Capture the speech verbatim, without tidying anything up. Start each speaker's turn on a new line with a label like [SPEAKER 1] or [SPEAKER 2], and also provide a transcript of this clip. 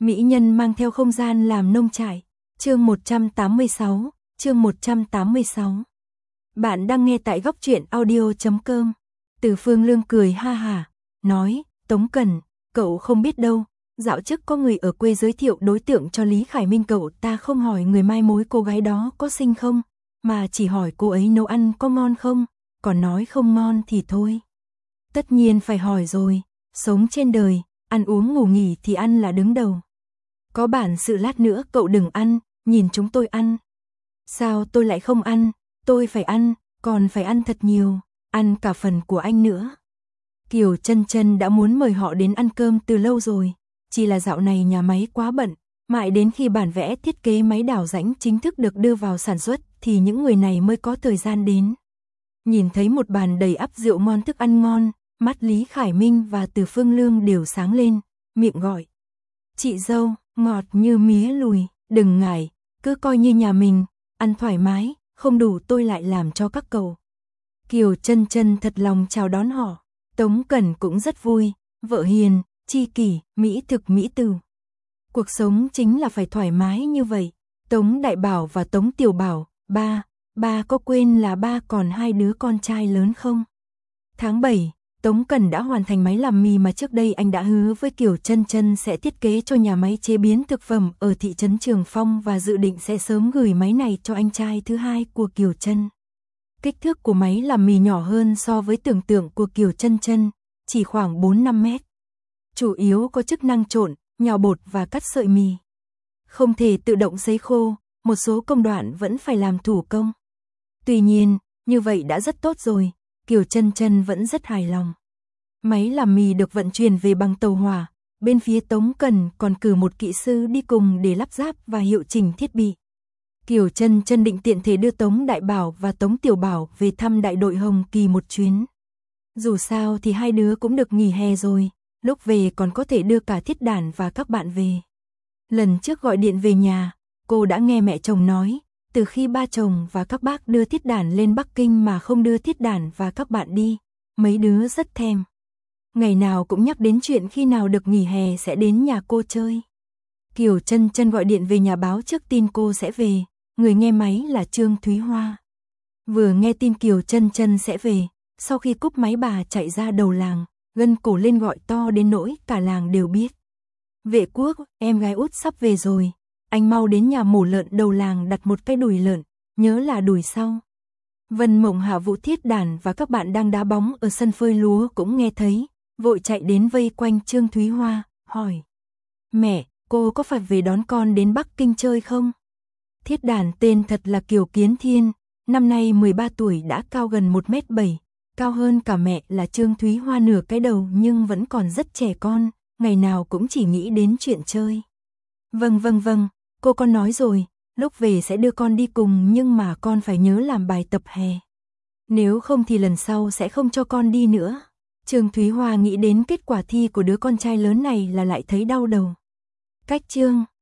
[SPEAKER 1] Mỹ nhân mang theo không gian làm nông trại. Chương một trăm tám mươi sáu, chương một trăm tám mươi sáu. Bạn đang nghe tại góc truyện audio chấm com. Từ Phương Lương cười ha hả, nói, Tống Cẩn, cậu không biết đâu, dạo trước có người ở quê giới thiệu đối tượng cho Lý Khải Minh cậu ta không hỏi người mai mối cô gái đó có xinh không, mà chỉ hỏi cô ấy nấu ăn có ngon không, còn nói không ngon thì thôi. Tất nhiên phải hỏi rồi, sống trên đời, ăn uống ngủ nghỉ thì ăn là đứng đầu. Có bản sự lát nữa cậu đừng ăn, nhìn chúng tôi ăn. Sao tôi lại không ăn, tôi phải ăn, còn phải ăn thật nhiều, ăn cả phần của anh nữa. Kiều Chân Chân đã muốn mời họ đến ăn cơm từ lâu rồi, chỉ là dạo này nhà máy quá bận, mãi đến khi bản vẽ thiết kế máy đào rãnh chính thức được đưa vào sản xuất thì những người này mới có thời gian đến. Nhìn thấy một bàn đầy ắp rượu ngon thức ăn ngon, mắt Lý Khải Minh và Từ Phương Lương đều sáng lên, miệng gọi. Chị dâu, ngọt như mía lùi, đừng ngại, cứ coi như nhà mình, ăn thoải mái, không đủ tôi lại làm cho các cậu. Kiều Chân Chân thật lòng chào đón họ, Tống Cẩn cũng rất vui, vợ hiền, chi kỷ, mỹ thực mỹ từ. Cuộc sống chính là phải thoải mái như vậy. Tống Đại Bảo và Tống Tiểu Bảo, ba, ba có quên là ba còn hai đứa con trai lớn không? Tháng bảy, Tống Cẩn đã hoàn thành máy làm mì mà trước đây anh đã hứa với Kiều Chân Chân sẽ thiết kế cho nhà máy chế biến thực phẩm ở thị trấn Trường Phong và dự định sẽ sớm gửi máy này cho anh trai thứ hai của Kiều Chân. Kích thước của máy làm mì nhỏ hơn so với tưởng tượng của Kiều Chân Chân, chỉ khoảng bốn đến năm mét. Chủ yếu có chức năng trộn, nhào bột và cắt sợi mì. Không thể tự động sấy khô, một số công đoạn vẫn phải làm thủ công. Tuy nhiên, như vậy đã rất tốt rồi, Kiều Chân Chân vẫn rất hài lòng. Máy làm mì được vận chuyển về bằng tàu hỏa, bên phía Tống Cẩn còn cử một kỹ sư đi cùng để lắp ráp và hiệu chỉnh thiết bị. Kiều Chân Chân định tiện thể đưa Tống Đại Bảo và Tống Tiểu Bảo về thăm đại đội Hồng Kỳ một chuyến. Dù sao thì hai đứa cũng được nghỉ hè rồi, lúc về còn có thể đưa cả Thiết Đản và các bạn về. Lần trước gọi điện về nhà, cô đã nghe mẹ chồng nói, từ khi ba chồng và các bác đưa Thiết Đản lên Bắc Kinh mà không đưa Thiết Đản và các bạn đi, mấy đứa rất thèm. Ngày nào cũng nhắc đến chuyện khi nào được nghỉ hè sẽ đến nhà cô chơi. Kiều Chân Chân gọi điện về nhà báo trước tin cô sẽ về, người nghe máy là Trương Thúy Hoa. Vừa nghe tin Kiều Chân Chân sẽ về, sau khi cúp máy bà chạy ra đầu làng, gân cổ lên gọi to đến nỗi cả làng đều biết. Vệ Quốc, em gái út sắp về rồi, anh mau đến nhà mổ lợn đầu làng đặt một cái đùi lợn, nhớ là đùi sau. Vân Mộng, Hạ Vũ, Thiết Đản và các bạn đang đá bóng ở sân phơi lúa cũng nghe thấy, vội chạy đến vây quanh Trương Thúy Hoa, hỏi. Mẹ, cô có phải về đón con đến Bắc Kinh chơi không? Thiết Đản tên thật là Kiều Kiến Thiên, năm nay mười ba tuổi đã cao gần một mét bảy, cao hơn cả mẹ là Trương Thúy Hoa nửa cái đầu nhưng vẫn còn rất trẻ con, ngày nào cũng chỉ nghĩ đến chuyện chơi. Vâng vâng vâng, cô con nói rồi, lúc về sẽ đưa con đi cùng nhưng mà con phải nhớ làm bài tập hè. Nếu không thì lần sau sẽ không cho con đi nữa. Trương Thúy Hoa nghĩ đến kết quả thi của đứa con trai lớn này là lại thấy đau đầu. Cách Trương